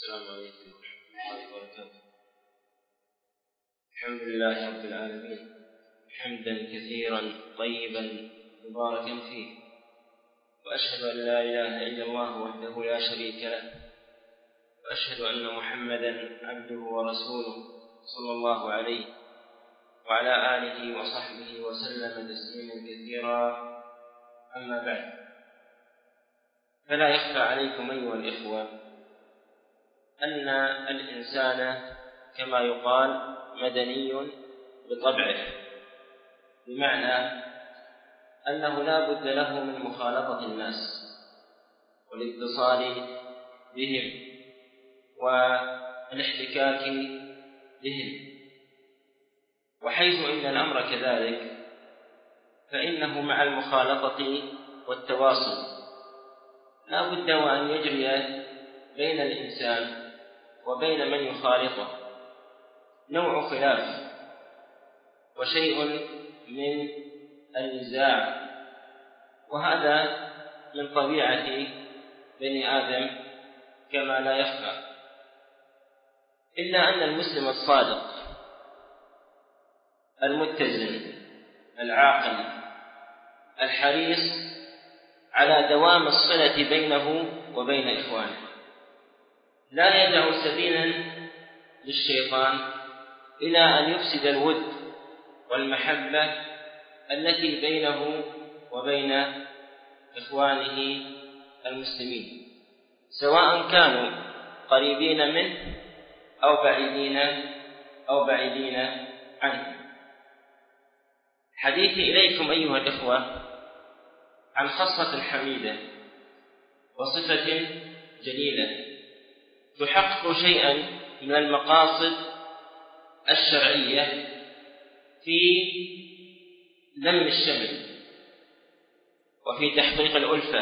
السلام عليكم ورحمة الله وبركاته. الحمد لله رب العالمين، حمدا كثيرا طيبا مباركا فيه، وأشهد أن لا إله إلا الله وحده لا شريك له، وأشهد أن محمدا عبده ورسوله صلى الله عليه وعلى آله وصحبه وسلم تسليما كثيرا. أما بعد، فلا يخفى عليكم أيها الإخوة أن الإنسان كما يقال مدني بطبعه، بمعنى أنه لا بد له من مخالطة الناس والاتصال بهم والاحتكاك بهم، وحيث إن الأمر كذلك فإنه مع المخالطة والتواصل لا بد وأن يجري بين الإنسان وبين من يخالطه نوع خلاف وشيء من النزاع، وهذا من طبيعة بني آدم كما لا يخفى، إلا أن المسلم الصادق المتزن العاقل الحريص على دوام الصلة بينه وبين إخوانه لا يدع سبيلا للشيطان إلى أن يفسد الود والمحبة التي بينه وبين إخوانه المسلمين، سواء كانوا قريبين منه أو بعيدين عنه. حديثي إليكم أيها الإخوة عن خصلة حميدة وصفة جليلة تحقق شيئا من المقاصد الشرعية في لم الشمل وفي تحقيق الألفة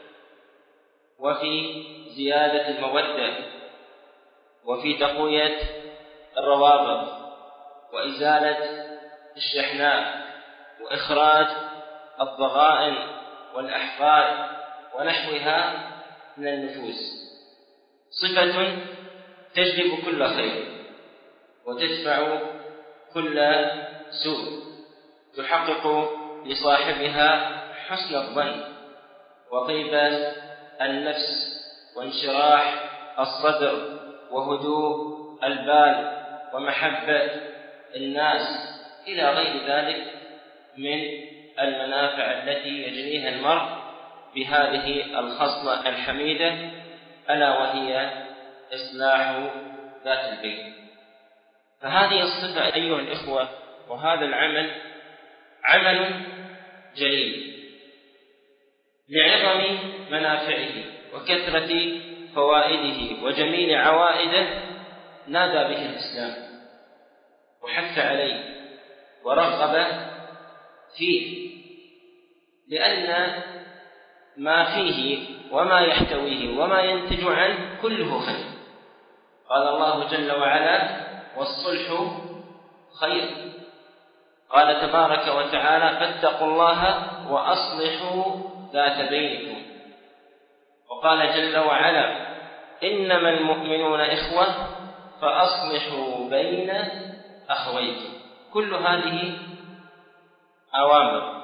وفي زيادة المودة وفي تقوية الروابط وإزالة الشحناء وإخراج الضغائن والأحقاد ونحوها من النفوس، صفة تجلب كل خير وتدفع كل سوء، تحقق لصاحبها حسن الظن وطيبة النفس وانشراح الصدر وهدوء البال ومحبة الناس إلى غير ذلك من المنافع التي يجنيها المرء بهذه الخصلة الحميدة، ألا وهي إصلاح ذات البين. فهذه الصفة أيها الإخوة وهذا العمل عمل جليل لعظم منافعه وكثرة فوائده وجميل عوائده، نادى به الإسلام وحث عليه ورغب فيه، لأن ما فيه وما يحتويه وما ينتج عنه كله خير. قال الله جل وعلا: والصلح خير. قال تبارك وتعالى: فاتقوا الله وأصلحوا ذات بينكم. وقال جل وعلا: إنما المؤمنون إخوة فأصلحوا بين أخويكم. كل هذه أوامر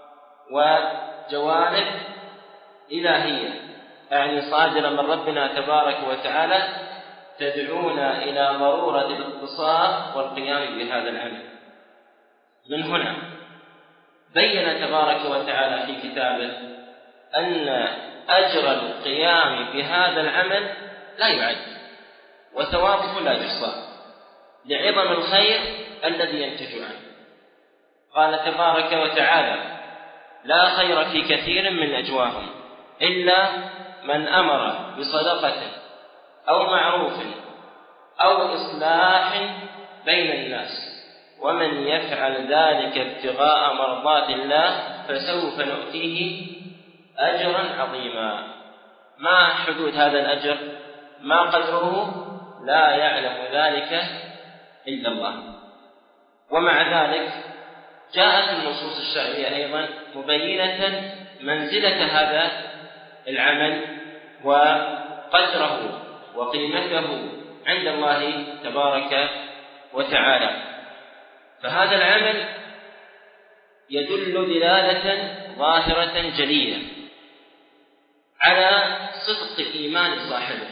وجوانب إلهية يعني صادرة من ربنا تبارك وتعالى تدعونا إلى ضرورة الاتصال والقيام بهذا العمل. من هنا بين تبارك وتعالى في كتابه أن أجر القيام بهذا العمل لا يعد وثوابه لا يحصى لعظم الخير الذي ينتج عنه. قال تبارك وتعالى: لا خير في كثير من نجواهم إلا من أمر بصدقة أو معروف أو إصلاح بين الناس، ومن يفعل ذلك ابتغاء مرضات الله فسوف نؤتيه أجرا عظيما. ما حدود هذا الأجر؟ ما قدره؟ لا يعلم ذلك إلا الله. ومع ذلك جاءت النصوص الشرعية أيضا مبينة منزلة هذا العمل وقدره وقيمته عند الله تبارك وتعالى. فهذا العمل يدل دلالة ظاهرة جلية على صدق إيمان صاحبه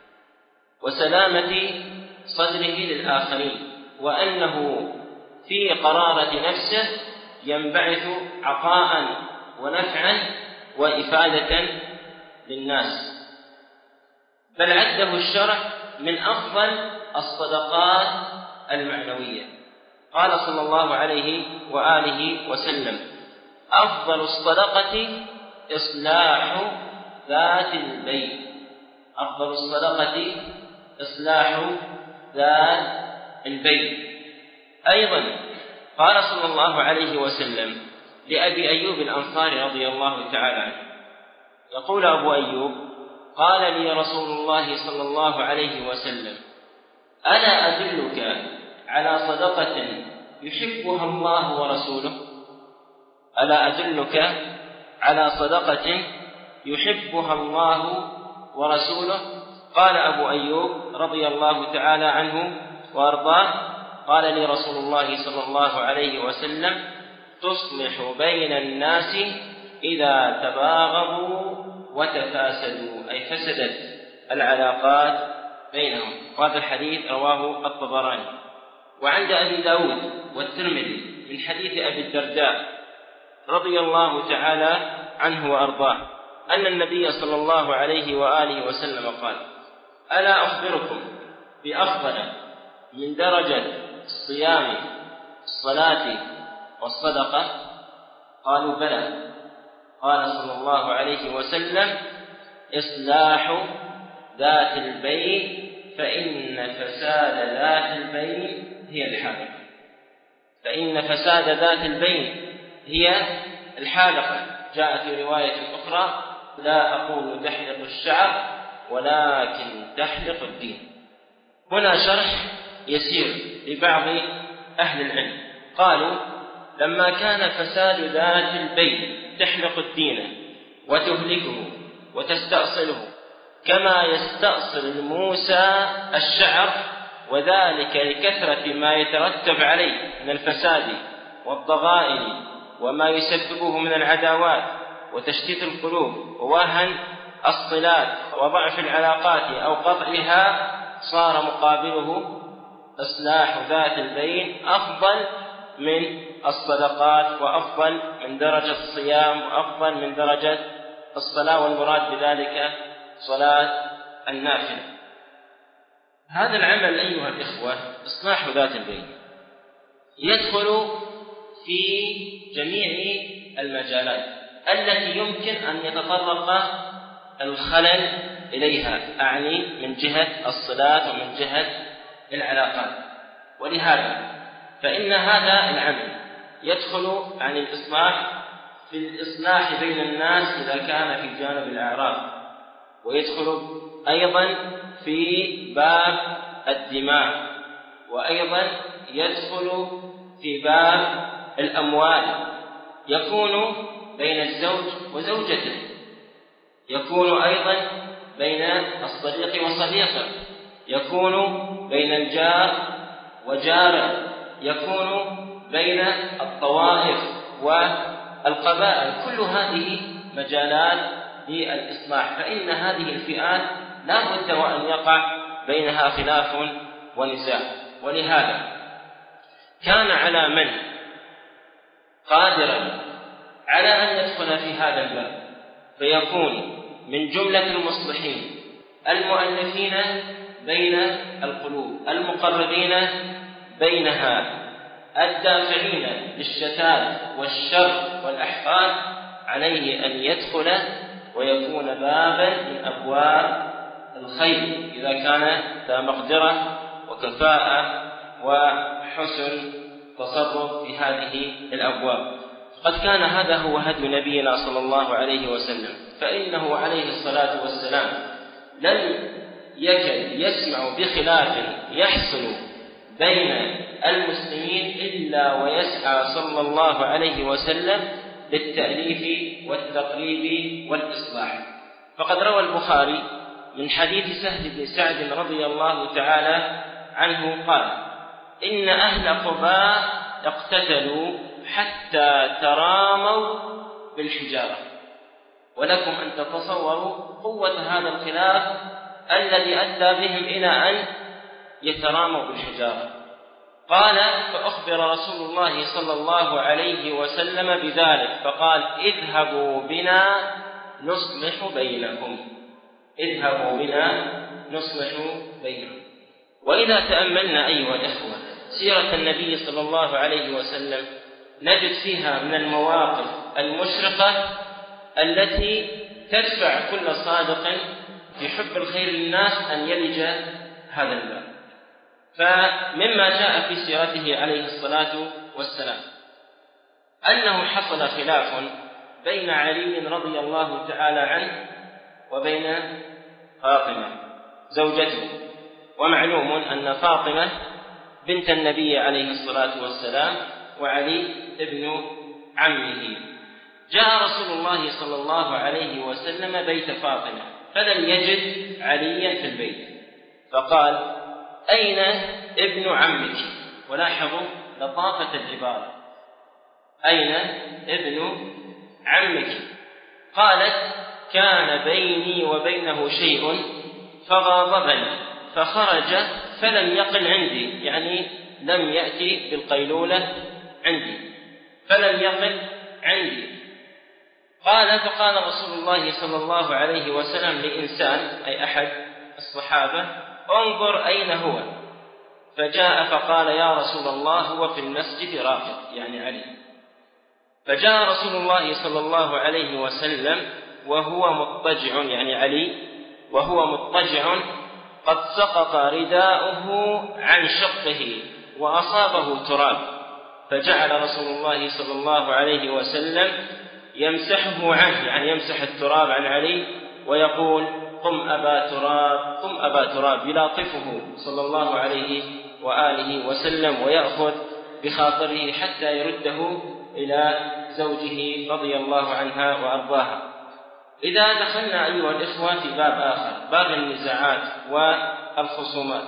وسلامة صدره للآخرين، وأنه في قرارة نفسه ينبعث عطاء ونفعا وإفادة للناس، بل عده الشرع من أفضل الصدقات المعنوية. قال صلى الله عليه وآله وسلم: أفضل الصدقة إصلاح ذات البين. أفضل الصدقة إصلاح ذات البين. أيضا قال صلى الله عليه وسلم لأبي أيوب الأنصاري رضي الله تعالى عنه، يقول أبو أيوب: قال لي رسول الله صلى الله عليه وسلم: ألا أدلك على صدقة يحبها الله ورسوله؟ ألا أدلك على صدقة يحبها الله ورسوله؟ قال أبو أيوب رضي الله تعالى عنه وأرضاه: قال لي رسول الله صلى الله عليه وسلم: تصلح بين الناس إذا تباغضوا وتفاسدوا، أي فسدت العلاقات بينهم. وهذا الحديث رواه الطبراني. وعند أبي داود والترمذي من حديث أبي الدرداء رضي الله تعالى عنه وأرضاه أن النبي صلى الله عليه وآله وسلم قال: ألا أخبركم بأفضل من درجة الصيام الصلاة والصدقة؟ قالوا: بلى. قال صلى الله عليه وسلم: إصلاح ذات البين، فإن فساد ذات البين هي الحالقة. فإن فساد ذات البين هي الحالقة. جاء في رواية أخرى: لا أقول تحلق الشعر ولكن تحلق الدين. هنا شرح يسير لبعض أهل العلم، قالوا: لما كان فساد ذات البين تحلق الدين وتهلكه وتستأصله كما يستأصل الموسى الشعر، وذلك لكثرة ما يترتب عليه من الفساد والضغائن وما يسببه من العداوات وتشتيت القلوب ووهن الصلات وضعف العلاقات أو قطعها، صار مقابله إصلاح ذات البين أفضل من الصدقات، وأفضل من درجة الصيام، وأفضل من درجة الصلاة، والمراد بذلك صلاة النافلة. هذا العمل أيها الإخوة، إصلاح ذات البين، يدخل في جميع المجالات التي يمكن أن يتطرق الخلل إليها، أعني من جهة الصلاة ومن جهة العلاقات. ولهذا فإن هذا العمل يدخل عن الإصلاح في الإصلاح بين الناس إذا كان في جانب الأعراض، ويدخل أيضا في باب الدماء، وأيضا يدخل في باب الأموال، يكون بين الزوج وزوجته، يكون أيضا بين الصديق وصديقه، يكون بين الجار وجاره، يكون بين الطوائف والقبائل. كل هذه مجالات للإصلاح، فإن هذه الفئات لا بد وأن يقع بينها خلاف ونزاع. ولهذا كان على من قادرا على أن يدخل في هذا الباب فيكون من جملة المصلحين المؤلفين بين القلوب، المقربين بينها، الدافعين للشتات والشر والأحقاد، عليه أن يدخل ويكون بابا من أبواب الخير إذا كان ذا مقدرة وكفاءة وحسن تصرف في هذه الأبواب. قد كان هذا هو هدي نبينا صلى الله عليه وسلم، فإنه عليه الصلاة والسلام لم يكن يسمع بخلاف يحصل بين المسلمين إلا ويسعى صلى الله عليه وسلم للتأليف والتقريب والإصلاح. فقد روى البخاري من حديث سهل بن سعد رضي الله تعالى عنه قال: إن أهل قباء اقتتلوا حتى تراموا بالحجارة. ولكم أن تتصوروا قوة هذا الخلاف الذي أدى بهم إلى أن يتراموا بالحجارة. قال: فأخبر رسول الله صلى الله عليه وسلم بذلك فقال: اذهبوا بنا نصلح بينهم، اذهبوا بنا نصلح بينهم. وإذا تأملنا أيها الإخوة سيرة النبي صلى الله عليه وسلم نجد فيها من المواقف المشرقة التي تدفع كل صادق في حب الخير للناس أن يلج هذا الباب. فمما جاء في سيرته عليه الصلاة والسلام أنه حصل خلاف بين علي رضي الله تعالى عنه وبين فاطمة زوجته. ومعلوم أن فاطمة بنت النبي عليه الصلاة والسلام وعلي ابن عمه. جاء رسول الله صلى الله عليه وسلم بيت فاطمة فلم يجد عليا في البيت، فقال: أين ابن عمك؟ ولاحظوا لطافة العبارة، أين ابن عمك؟ قالت: كان بيني وبينه شيء فغاضبني فخرج فلم يقل عندي، يعني لم يأتي بالقيلولة عندي، فلم يقل عندي. قال: فقال رسول الله صلى الله عليه وسلم لإنسان أي أحد الصحابة: انظر أين هو. فجاء فقال: يا رسول الله هو في المسجد راقد، يعني علي. فجاء رسول الله صلى الله عليه وسلم وهو مضطجع، يعني علي وهو مضطجع قد سقط رداؤه عن شقه وأصابه تراب، فجعل رسول الله صلى الله عليه وسلم يمسحه عنه، يعني يمسح التراب عن علي ويقول: قم أبا تراب، قم أبا تراب، يلاطفه صلى الله عليه وآله وسلم ويأخذ بخاطره حتى يرده إلى زوجه رضي الله عنها وأرضاها. إذا دخلنا أيها الإخوة في باب آخر، باب النزاعات والخصومات،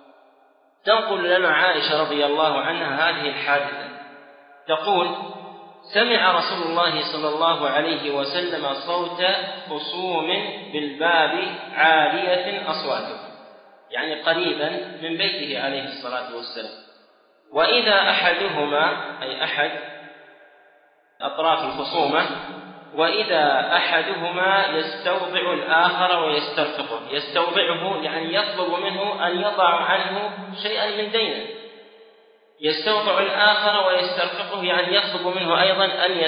تنقل لنا عائشة رضي الله عنها هذه الحادثة، تقول: سمع رسول الله صلى الله عليه وسلم صوت خصوم بالباب عالية أصواتهم، يعني قريبا من بيته عليه الصلاة والسلام، وإذا أحدهما أي أحد أطراف الخصومة، وإذا أحدهما يستوضع الآخر ويسترفقه، يستوضعه يعني يطلب منه أن يضع عنه شيئا من دينه، يستوضع الآخر ويسترفقه يعني يطلب منه أيضا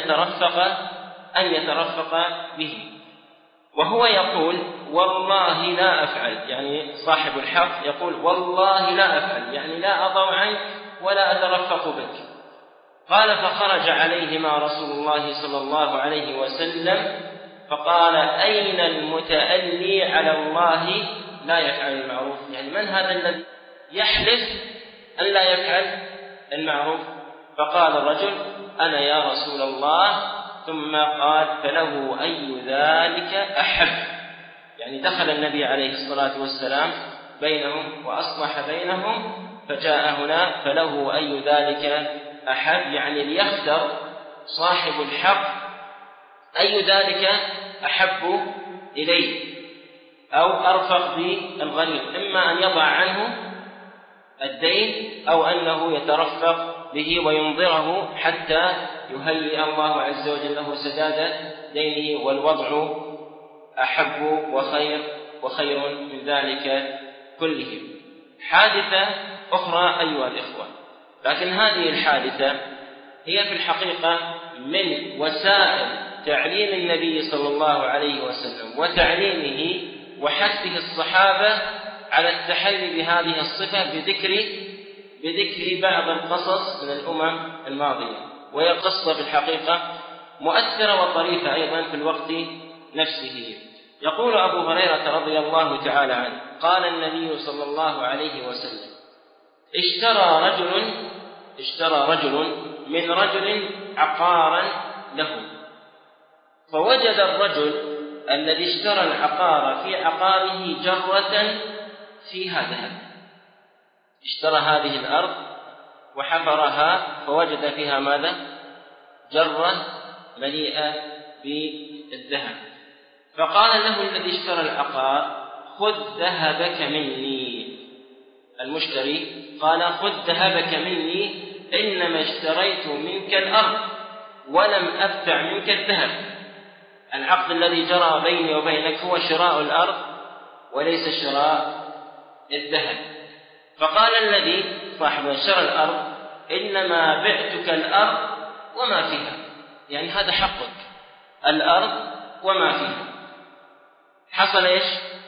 أن يترفق به، وهو يقول: والله لا أفعل، يعني صاحب الحق يقول: والله لا أفعل، يعني لا أضع عنك ولا أترفق بك. قال: فخرج عليهما رسول الله صلى الله عليه وسلم فقال: أين المتألي على الله لا يفعل المعروف؟ يعني من هذا الذي يحلف أن لا يفعل المعروف؟ فقال الرجل: أنا يا رسول الله. ثم قال: فله أي ذلك أحب، يعني دخل النبي عليه الصلاة والسلام بينهم وأصلح بينهم، فجاء هنا فله أي ذلك أحب، يعني ليختر صاحب الحق أي ذلك أحب إليه أو أرفق بالغني، إما أن يضع عنه الدين أو أنه يترفق به وينظره حتى يهيئ الله عز وجل له سداد دينه، والوضع أحب وخير من ذلك كله. حادثة أخرى أيها الإخوة، لكن هذه الحادثة هي في الحقيقة من وسائل تعليم النبي صلى الله عليه وسلم وتعليمه وحثه الصحابة على التحلي بهذه الصفة بذكر بعض القصص من الأمم الماضية، وهي قصة في الحقيقة مؤثرة وطريفة أيضا في الوقت نفسه. يقول أبو هريرة رضي الله تعالى عنه: قال النبي صلى الله عليه وسلم: اشترى رجل من رجل عقارا له، فوجد الرجل الذي اشترى العقار في عقاره جرة فيها ذهب، اشترى هذه الأرض وحفرها فوجد فيها ماذا؟ جرة مليئة بالذهب، فقال له الذي اشترى العقار: خذ ذهبك مني. المشتري قال: خذ ذهبك مني، إنما اشتريت منك الأرض ولم أبتع منك الذهب. العقد الذي جرى بيني وبينك هو شراء الأرض وليس شراء الذهب. فقال الذي صاحب شراء الأرض: إنما بعتك الأرض وما فيها، يعني هذا حقك، الأرض وما فيها. حصل إيش؟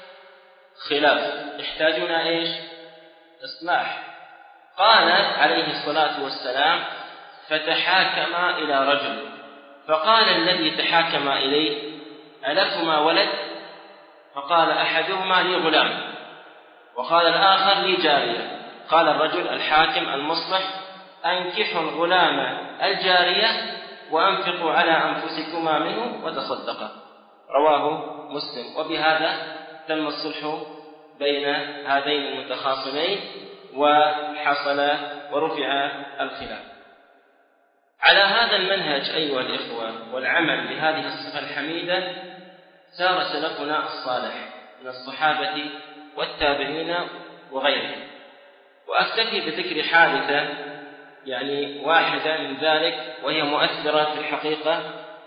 خلاف، يحتاجون إيش؟ إصلاح. قال عليه الصلاة والسلام: فتحاكما إلى رجل، فقال الذي تحاكما إليه: ألكما ولد؟ فقال أحدهما: لي غلام، وقال الآخر: لي جارية. قال الرجل الحاكم المصلح: أنكحوا الغلام الجارية وأنفقوا على أنفسكما منه وتصدقا. رواه مسلم. وبهذا تم الصلح بين هذين المتخاصمين وحصل ورفع الخلاف. على هذا المنهج أيها الإخوة والعمل بهذه الصفة الحميدة سار سلفنا الصالح من الصحابة والتابعين وغيرهم. وأكتفي بذكر حادثة يعني واحدة من ذلك وهي مؤثرة في الحقيقة،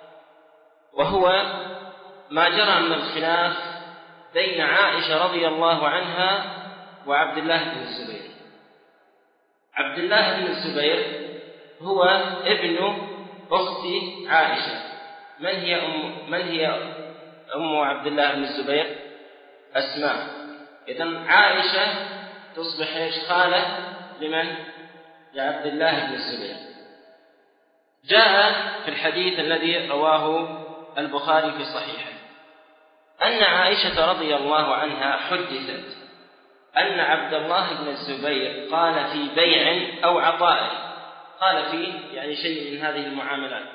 وهو ما جرى من الخلاف بين عائشة رضي الله عنها وعبد الله بن الزبير. عبد الله بن الزبير هو ابن أخت عائشة. من هي أم عبد الله بن الزبير؟ أسماء. إذن عائشة تصبح إيش؟ خالة لمن؟ لعبد الله بن الزبير. جاء في الحديث الذي رواه البخاري في صحيحه أن عائشة رضي الله عنها حدثت أن عبد الله بن الزبير قال في بيع أو عطاء، قال فيه يعني شيء من هذه المعاملات،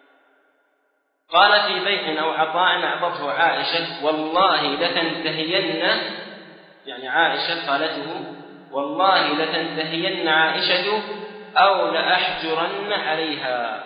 قال في بيع أو عطاء أعطته عائشة: والله لتنتهين، يعني عائشة قالته: والله لتنتهين عائشة أو لأحجرن عليها.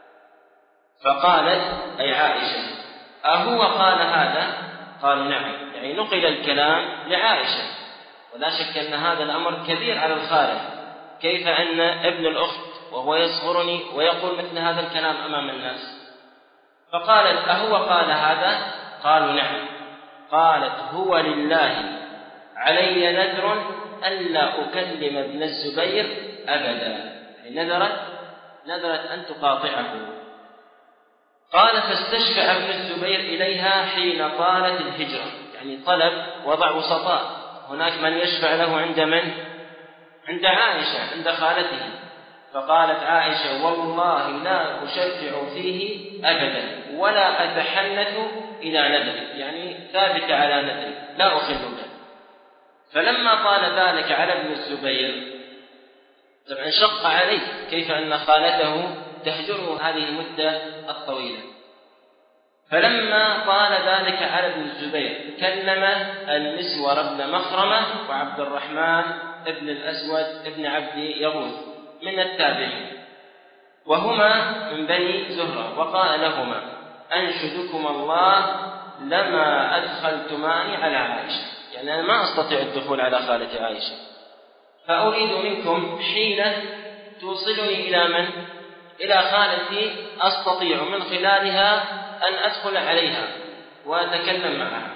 فقالت أي عائشة: أهو قال هذا؟ قال نعم، يعني نقل الكلام لعائشة، ولا شك أن هذا الأمر كبير على الخارج. كيف أن ابن الأخت وهو يصغرني ويقول مثل هذا الكلام أمام الناس؟ فقالت: أهو قال هذا؟ قالوا نعم. قالت: هو لله علي نذر ألا أكلم ابن الزبير أبدا، نذرت أن تقاطعه. قال: فاستشفع ابن الزبير إليها حين طالت الهجرة، يعني طلب وضع وسطاء، هناك من يشفع له عند من؟ عند عائشة، عند خالته. فقالت عائشة: والله لا أشفع فيه أبدا ولا أتحنث إلى نذري، يعني ثابت على نذري لا أخل به. فلما قال ذلك على ابن الزبير طبعا شق عليه، كيف أن خالته تهجره هذه المدة الطويلة. فلما قال ذلك على ابن الزبير كلم المسور بن مخرمة وعبد الرحمن ابن الأسود ابن عبد يغوث من التابعين، وهما من بني زهرة، وقال لهما: أنشدكم الله لما أدخلتماني على عائشة، يعني أنا ما أستطيع الدخول على خالة عائشة، فأريد منكم حيلة توصلني إلى من؟ إلى خالتي أستطيع من خلالها أن أدخل عليها وأتكلم معها،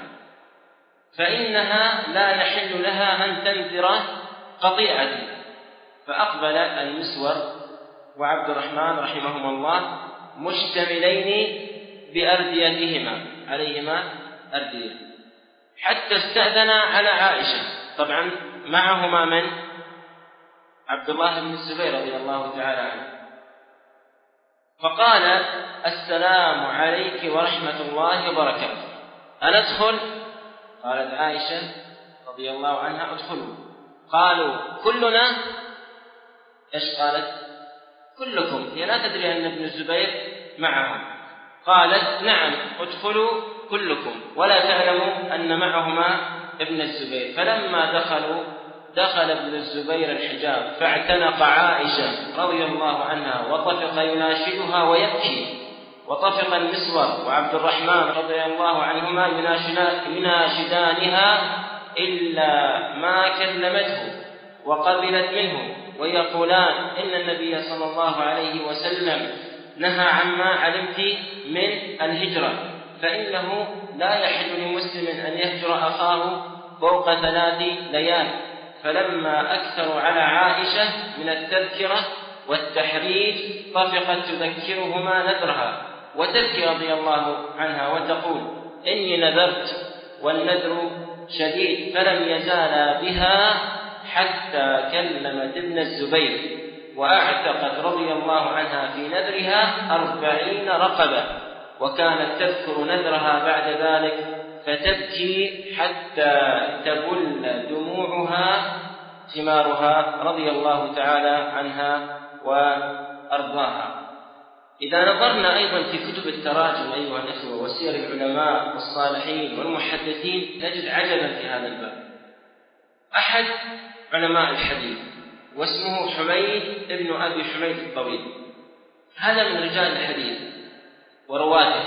فإنها لا يحل لها أن تنذر قطيعتي. فأقبل المسور وعبد الرحمن رحمهما الله مشتملين بأرديتهما، عليهما أردية، حتى استأذنا على عائشة. طبعا معهما من؟ عبد الله بن الزبير رضي الله تعالى عنه. فقال: السلام عليك ورحمة الله وبركاته، أندخل؟ قالت عائشة رضي الله عنها: ادخلوا. قالوا: كلنا؟ إيش قالت؟ كلكم. هي لا تدري أن ابن الزبير معهم. قالت: نعم، ادخلوا كلكم ولا تعلموا أن معهما ابن الزبير. فلما دخل ابن الزبير الحجاب فاعتنق عائشة رضي الله عنها وطفق يناشدها ويبكي، وطفق المسور وعبد الرحمن رضي الله عنهما يناشدانها إلا ما كلمته وقبلت منه، ويقولان: إن النبي صلى الله عليه وسلم نهى عما علمت من الهجرة، فإنه لا يحل لمسلم أن يهجر أخاه فوق 3 ليال. فلما أكثروا على عائشة من التذكرة والتحريج طفقت تذكرهما نذرها، وتبكي رضي الله عنها وتقول: إني نذرت والنذر شديد. فلم يزالا بها حتى كلمت ابن الزبير، وأعتقت رضي الله عنها في نذرها 40 رقبة، وكانت تذكر نذرها بعد ذلك فتبكي حتى تبل دموعها ثمارها رضي الله تعالى عنها وأرضاها. إذا نظرنا أيضا في كتب التراجم أيها الأخوة وسير العلماء والصالحين والمحدثين نجد عجبا في هذا الباب. أحد علماء الحديث واسمه حميد ابن أبي حميد الطويل، هذا من رجال الحديث ورواته،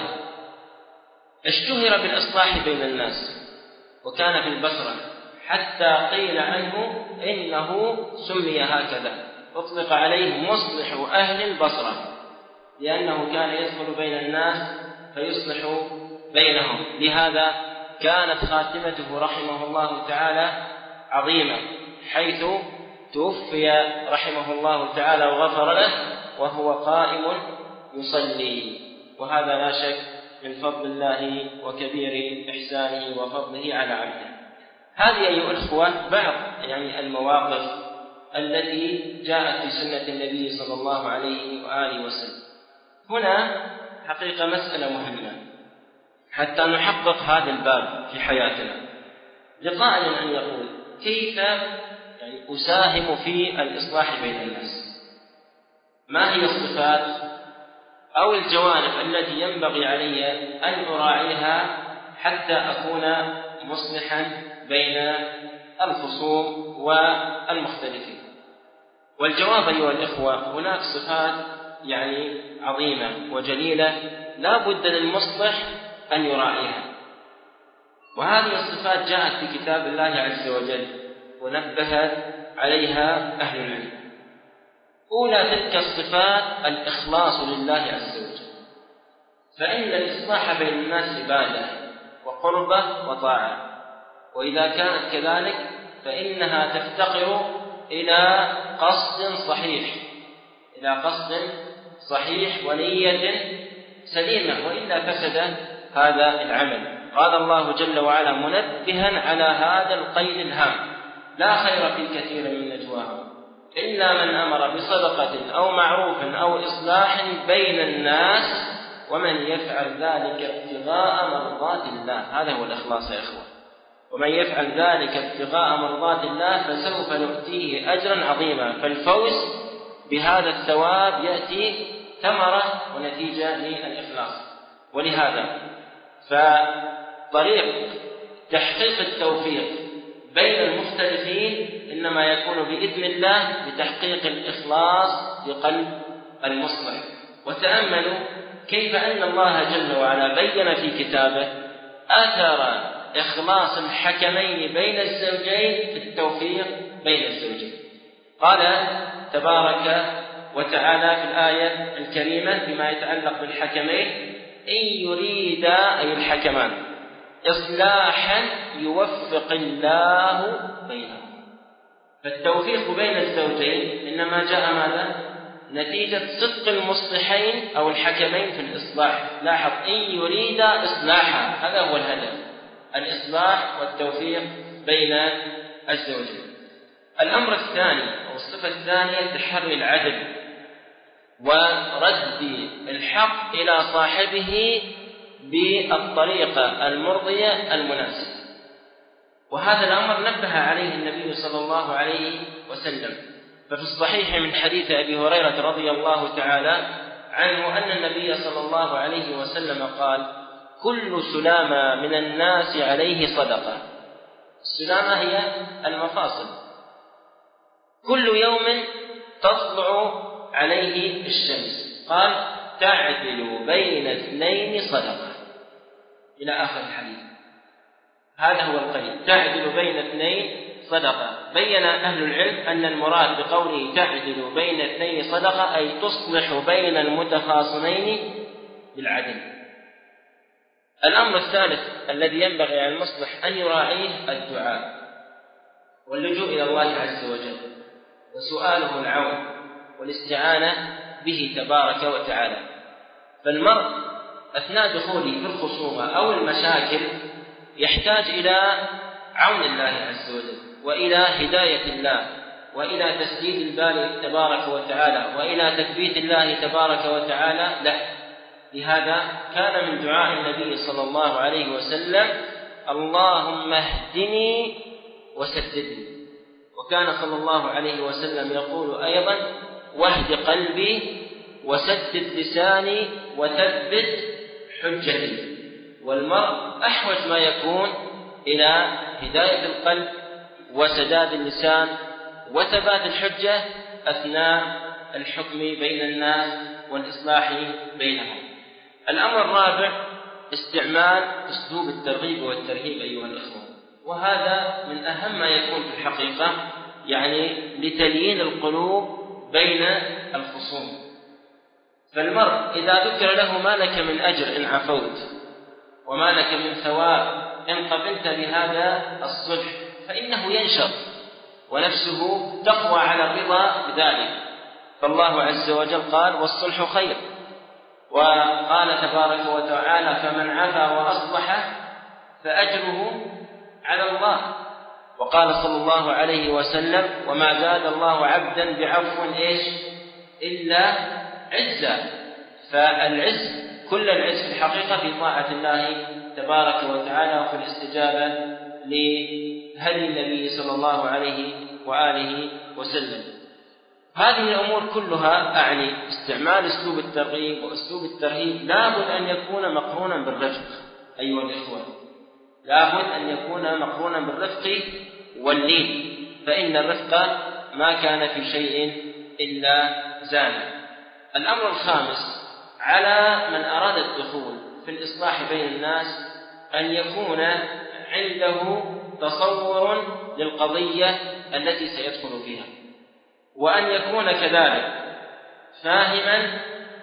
اشتهر بالإصلاح بين الناس، وكان في البصرة حتى قيل عنه إنه سمي هكذا، أطلق عليه مصلح أهل البصرة، لأنه كان يدخل بين الناس فيصلح بينهم. لهذا كانت خاتمته رحمه الله تعالى عظيمة، حيث توفي رحمه الله تعالى وغفر له وهو قائم يصلي، وهذا لا شك من فضل الله وكبير إحسانه وفضله على عبده. هذه أيها الأخوة بعض المواقف التي جاءت في سنة النبي صلى الله عليه وآله وسلم. هنا حقيقة مسألة مهمة حتى نحقق هذا الباب في حياتنا. لقائل أن يقول: كيف أساهم في الإصلاح بين الناس؟ ما هي الصفات أو الجوانب التي ينبغي علي أن أراعيها حتى أكون مصلحا بين الخصوم والمختلفين؟ والجواب أيها الإخوة: هناك صفات عظيمة وجليلة لا بد للمصلح أن يراعيها، وهذه الصفات جاءت في كتاب الله عز وجل ونبه عليها أهل العلم. أولى تلك الصفات الإخلاص لله عز وجل، فإن الإصلاح بين الناس عبادة وقربة وطاعة، وإذا كانت كذلك فإنها تفتقر إلى قصد صحيح ونية سليمة، وإلا فسد هذا العمل. قال الله جل وعلا منبها على هذا القيد الهام: لا خير في كثير من نجواهم إلا من أمر بصدقة أو معروف أو إصلاح بين الناس ومن يفعل ذلك ابتغاء مرضات الله. هذا هو الإخلاص يا إخوة. ومن يفعل ذلك ابتغاء مرضات الله فسوف نؤتيه أجرا عظيما. فالفوز بهذا الثواب يأتي ثمرة ونتيجة للإخلاص. ولهذا فطريق تحقيق التوفيق بين المختلفين إنما يكون بإذن الله بتحقيق الإخلاص في قلب المصلح. وتأملوا كيف أن الله جل وعلا بين في كتابه أثر إخلاص الحكمين بين الزوجين في التوفيق بين الزوجين. قال تبارك وتعالى في الآية الكريمة فيما يتعلق بالحكمين: إن يريدا أي الحكمان إصلاحا يوفق الله بينهم. فالتوفيق بين الزوجين إنما جاء ماذا؟ نتيجة صدق المصلحين أو الحكمين في الإصلاح. لاحظ: إن يريدا إصلاحا، هذا هو الهدف، الإصلاح والتوفيق بين الزوجين. الأمر الثاني أو الصفة الثانية تحري العدل ورد الحق إلى صاحبه بالطريقة المرضية المناسبة، وهذا الأمر نبه عليه النبي صلى الله عليه وسلم. ففي الصحيح من حديث أبي هريرة رضي الله تعالى عنه أن النبي صلى الله عليه وسلم قال: كل سلامة من الناس عليه صدقة. السلامة هي المفاصل، كل يوم تطلع عليه الشمس، قال: تعدل بين اثنين صدقة، إلى آخر الحديث. هذا هو القيد، تعدل بين اثنين صدقة. بين أهل العلم أن المراد بقوله تعدل بين اثنين صدقة أي تصلح بين المتخاصمين بالعدل. الأمر الثالث الذي ينبغي على المصلح أن يراعيه الدعاء واللجوء إلى الله عز وجل وسؤاله العون والاستعانة به تبارك وتعالى. فالمرء أثناء دخوله في الخصومة أو المشاكل يحتاج إلى عون الله عز وجل وإلى هداية الله وإلى تسديد الباري تبارك وتعالى وإلى تثبيت الله تبارك وتعالى له. لهذا كان من دعاء النبي صلى الله عليه وسلم: اللهم اهدني وسددني. وكان صلى الله عليه وسلم يقول أيضا: واهد قلبي وسدد لساني وثبت حجتي. والمرء أحوج ما يكون إلى هداية القلب وسداد اللسان وثبات الحجة أثناء الحكم بين الناس والإصلاح بينهم. الأمر الرابع استعمال أسلوب الترغيب والترهيب أيها الأخوة، وهذا من أهم ما يكون في الحقيقة، يعني لتليين القلوب بين الخصوم. فالمرء إذا ذكر له: ما لك من أجر إن عفوت، وما لك من ثواب إن قبلت بهذا الصلح، فإنه ينشط ونفسه تقوى على الرضا بذلك. فالله عز وجل قال: والصلح خير. وقال تبارك وتعالى: فمن عفا وأصلح فأجره على الله. وقال صلى الله عليه وسلم: وما زاد الله عبدا بعفو إلا عزا. فالعز كل العز في الحقيقة في طاعة الله تبارك وتعالى وفي الاستجابة لهدي النبي صلى الله عليه وآله وسلم. هذه الأمور كلها أعني استعمال أسلوب الترغيب وأسلوب الترهيب لابد أن يكون مقرونا بالرفق أيها الإخوة، لابد أن يكون مقرونا بالرفق واللين، فإن الرفق ما كان في شيء إلا زانه. الأمر الخامس على من أراد الدخول في الإصلاح بين الناس أن يكون عنده تصور للقضية التي سيدخل فيها، وأن يكون كذلك فاهما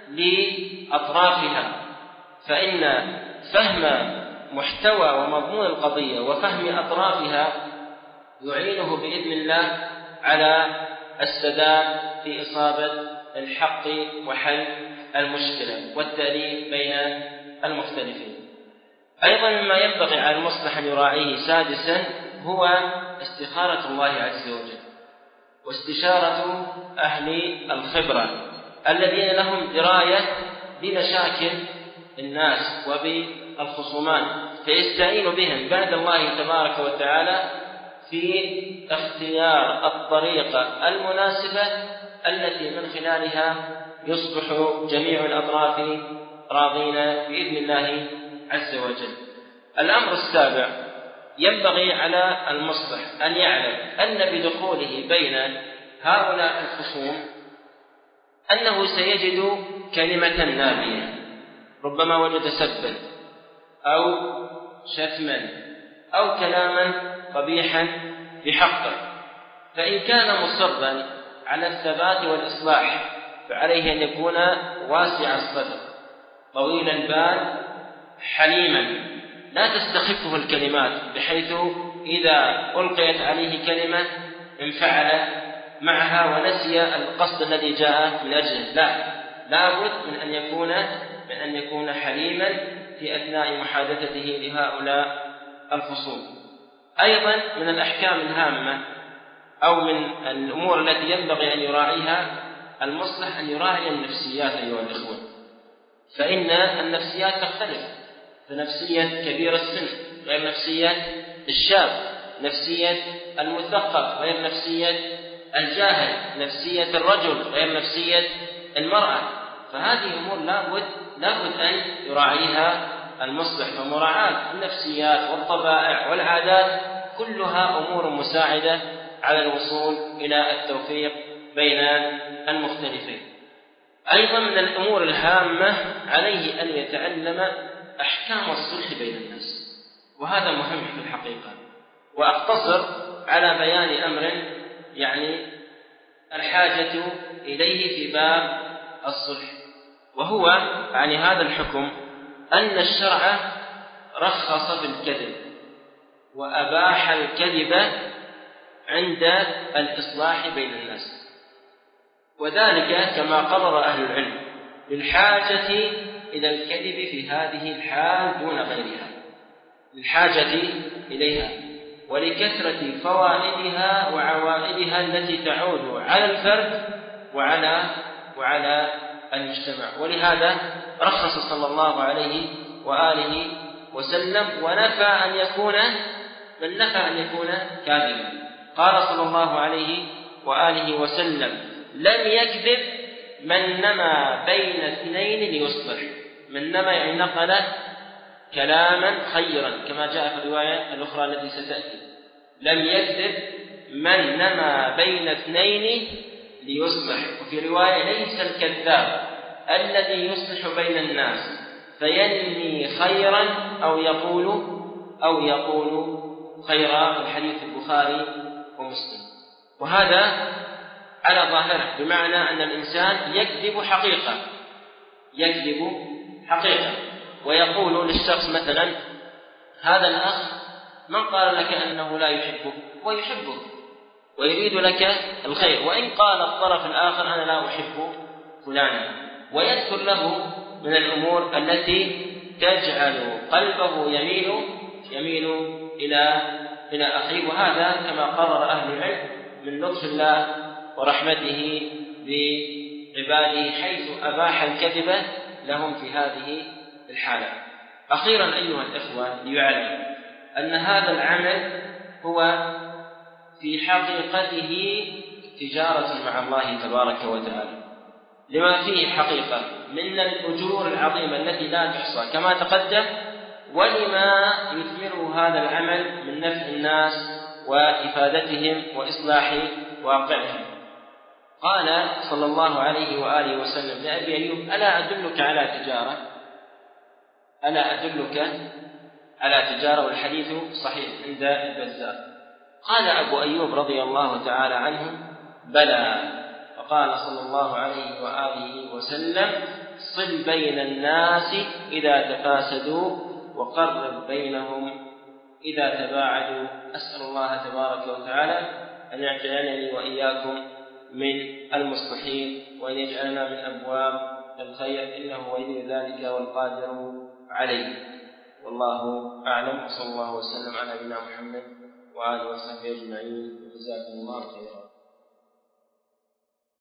لأطرافها، فإن فهم محتوى ومضمون القضية وفهم أطرافها يعينه بإذن الله على السداد في إصابة الحق وحل المشكلة والتأليف بين المختلفين. أيضا مما ينبغي على المصلح أن يراعيه سادسا هو استخارة الله عز وجل واستشارة أهل الخبرة الذين لهم دراية بمشاكل الناس وبالخصومات، فيستعين بهم بعد الله تبارك وتعالى في اختيار الطريقة المناسبة التي من خلالها يصبح جميع الأطراف راضين بإذن الله عز وجل. الأمر السابع ينبغي على المصلح أن يعلم أن بدخوله بين هؤلاء الخصوم أنه سيجد كلمة نابية، ربما وجد سبا أو شتما أو كلاما قبيحا بحقه، فإن كان مصرا على الثبات والإصلاح فعليه أن يكون واسع الصدر طويل البال حليما، لا تستخفه الكلمات بحيث إذا ألقيت عليه كلمة انفعل معها ونسي القصد الذي جاء من أجله، لا بد من أن يكون حليما في أثناء محادثته لهؤلاء الخصوم. أيضا من الأحكام الهامة أو من الأمور التي ينبغي أن يراعيها المصلح أن يراعي النفسيات أيها الإخوة، فإن النفسيات تختلف، فنفسية كبير السن غير نفسية الشاب، نفسية المثقف غير نفسية الجاهل، نفسية الرجل غير نفسية المرأة، فهذه أمور لابد أن يراعيها المصلح، فمراعاة النفسيات والطبائع والعادات كلها أمور مساعدة على الوصول إلى التوفيق بين المختلفين. أيضا من الأمور الهامة عليه أن يتعلم أحكام الصلح بين الناس، وهذا مهم في الحقيقة. وأقتصر على بيان أمر يعني الحاجة إليه في باب الصلح، وهو يعني هذا الحكم أن الشرع رخص في الكذب وأباح الكذب عند الإصلاح بين الناس، وذلك كما قرر أهل العلم للحاجة إلى الكذب في هذه الحال دون غيرها، للحاجة إليها ولكثرة فوائدها وعوائدها التي تعود على الفرد وعلى المجتمع. ولهذا رخص صلى الله عليه وآله وسلم ونفى أن يكون كاذبا. قال صلى الله عليه وآله وسلم: لم يكذب من نمى بين اثنين ليصلح. من نمى يعني نقل كلاما خيرا كما جاء في الرواية الأخرى التي ستأتي. لم يكذب من نمى بين اثنين ليصلح. وفي رواية: ليس الكذاب الذي يصلح بين الناس فينمي خيرا أو يقول خيرا. الحديث البخاري ومسلم. وهذا على ظاهره بمعنى أن الإنسان يكذب حقيقة ويقول للشخص مثلا: هذا الأخ من قال لك أنه لا يحبك؟ ويحبك ويريد لك الخير. وإن قال الطرف الآخر: أنا لا أحب فلانا، ويذكر له من الأمور التي تجعل قلبه يميل إلى أخيه. وهذا كما قرر أهل العلم من لطف الله ورحمته بعباده حيث أباح الكذب لهم في هذه الحالة. أخيرا أيها الإخوة، ليعلم أن هذا العمل هو في حقيقته تجارة مع الله تبارك وتعالى، لما فيه حقيقة من الأجور العظيمة التي لا تحصى كما تقدم، ولما يثمره هذا العمل من نفع الناس وإفادتهم وإصلاح واقعهم. قال صلى الله عليه وآله وسلم لأبي أيوب: ألا أدلك على تجارة؟ والحديث صحيح عند البزار. قال أبو أيوب رضي الله تعالى عنه: بلى. فقال صلى الله عليه وآله وسلم: صل بين الناس إذا تفاسدوا وقرب بينهم إذا تباعدوا. أسأل الله تبارك وتعالى أن يجعلني وإياكم من المصلحين، وأن يجعلنا من أبواب الخير، إنه ولي ذلك والقادر عليه. والله أعلم. صلى الله وسلم على نبينا محمد وآله وصحبه أجمعين. جزاكم الله خيرا.